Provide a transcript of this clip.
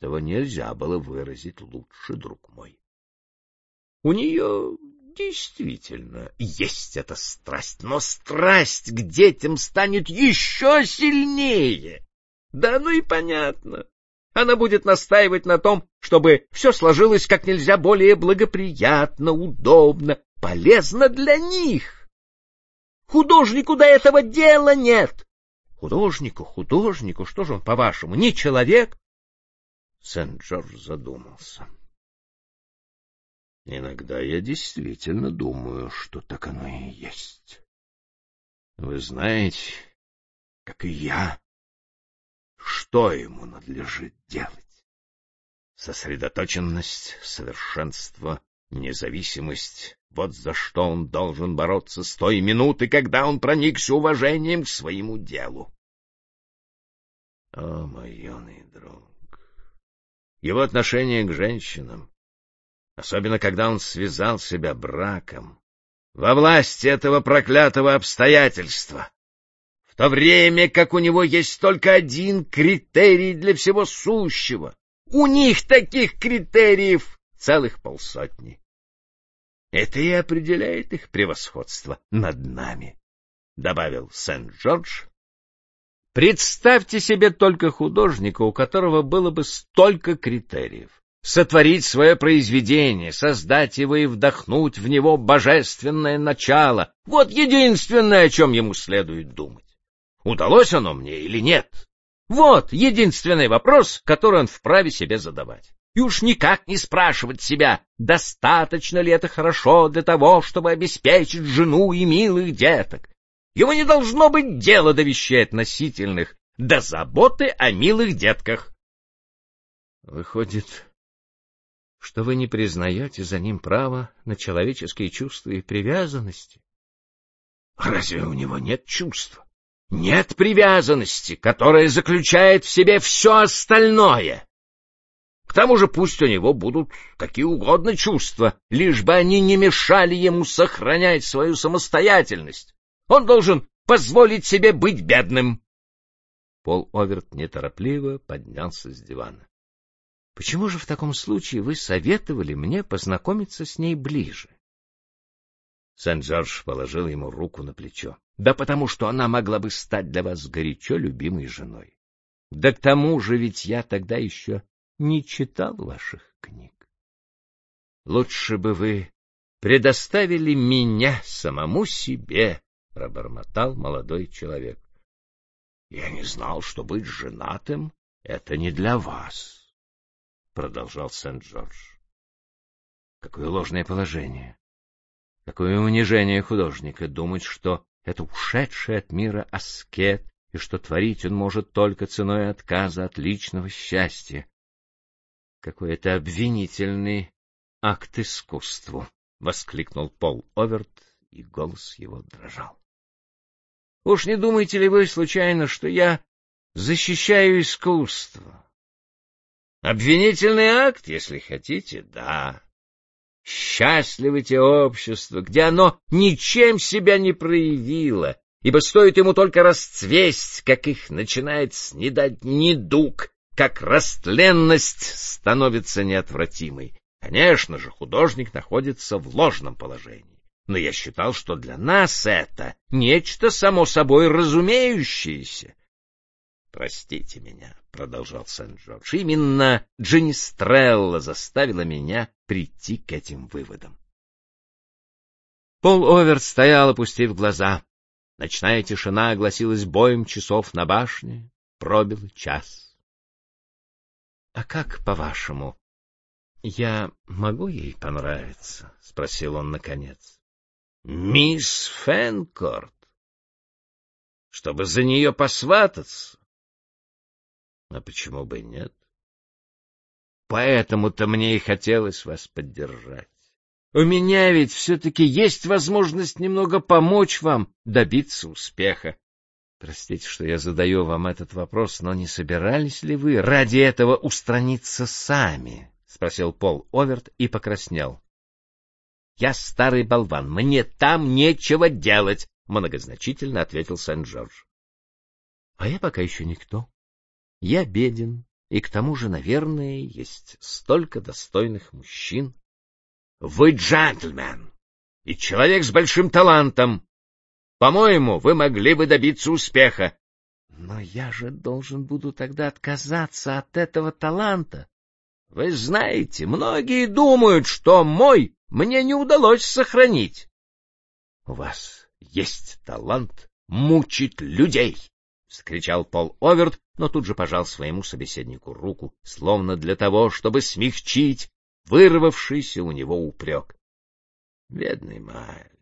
Этого нельзя было выразить лучше, друг мой. У нее действительно есть эта страсть, но страсть к детям станет еще сильнее. Да, ну и понятно. Она будет настаивать на том, чтобы все сложилось как нельзя более благоприятно, удобно, полезно для них. Художнику до этого дела нет. Художнику, что же он, по-вашему, не человек? Сент-Джордж задумался. Иногда я действительно думаю, что так оно и есть. Вы знаете, как и я, что ему надлежит делать. Сосредоточенность, совершенство, независимость — вот за что он должен бороться с той минуты, когда он проникся уважением к своему делу. О, мой юный друг! Его отношение к женщинам, особенно когда он связал себя браком, во власти этого проклятого обстоятельства, в то время как у него есть только один критерий для всего сущего. У них таких критериев целых полсотни. Это и определяет их превосходство над нами, — добавил Сент-Джордж. Представьте себе только художника, у которого было бы столько критериев. Сотворить свое произведение, создать его и вдохнуть в него божественное начало — вот единственное, о чем ему следует думать. Удалось оно мне или нет? Вот единственный вопрос, который он вправе себе задавать. И уж никак не спрашивать себя, достаточно ли это хорошо для того, чтобы обеспечить жену и милых деток. Ему не должно быть дела до вещей относительных, до заботы о милых детках. Выходит, что вы не признаете за ним права на человеческие чувства и привязанности? Разве у него нет чувства? Нет привязанности, которая заключает в себе все остальное. К тому же пусть у него будут какие угодно чувства, лишь бы они не мешали ему сохранять свою самостоятельность. Он должен позволить себе быть бедным. Пол Оверт неторопливо поднялся с дивана. — Почему же в таком случае вы советовали мне познакомиться с ней ближе? Сент-Джордж положил ему руку на плечо. — Да потому что она могла бы стать для вас горячо любимой женой. Да к тому же ведь я тогда еще не читал ваших книг. Лучше бы вы предоставили меня самому себе, — пробормотал молодой человек. — Я не знал, что быть женатым — это не для вас, — продолжал Сент-Джордж. — Какое ложное положение! Какое унижение художника думать, что это ушедший от мира аскет, и что творить он может только ценой отказа от личного счастья. Какой-то обвинительный акт искусству! — воскликнул Пол Оверт, и голос его дрожал. — Уж не думаете ли вы случайно, что я защищаю искусство? Обвинительный акт, если хотите, да. Счастливы те общества, где оно ничем себя не проявило, ибо стоит ему только расцвесть, как их начинает снедать недуг, как растленность становится неотвратимой. Конечно же, художник находится в ложном положении. Но я считал, что для нас это нечто само собой разумеющееся. — Простите меня, — продолжал Сент-Джордж, — именно Джинистрелла заставила меня прийти к этим выводам. Пол Оверт стоял, опустив глаза. Ночная тишина огласилась боем часов на башне, пробил час. — А как, по-вашему, я могу ей понравиться? — спросил он наконец. — Мисс Фенкорт? Чтобы за нее посвататься? А почему бы нет? Поэтому-то мне и хотелось вас поддержать. У меня ведь все-таки есть возможность немного помочь вам добиться успеха. Простите, что я задаю вам этот вопрос, но не собирались ли вы ради этого устраниться сами? — спросил Пол Оверт и покраснел. — Я старый болван, мне там нечего делать, — многозначительно ответил Сент-Джордж. — А я пока еще никто. Я беден И к тому же, наверное, есть столько достойных мужчин. Вы джентльмен и человек с большим талантом. По-моему, вы могли бы добиться успеха. Но я же должен буду тогда отказаться от этого таланта. Вы знаете, многие думают, что мой мне не удалось сохранить. У вас есть талант мучить людей, — вскричал Пол Оверт, но тут же пожал своему собеседнику руку, словно для того, чтобы смягчить вырвавшийся у него упрек. Бедный Майлз.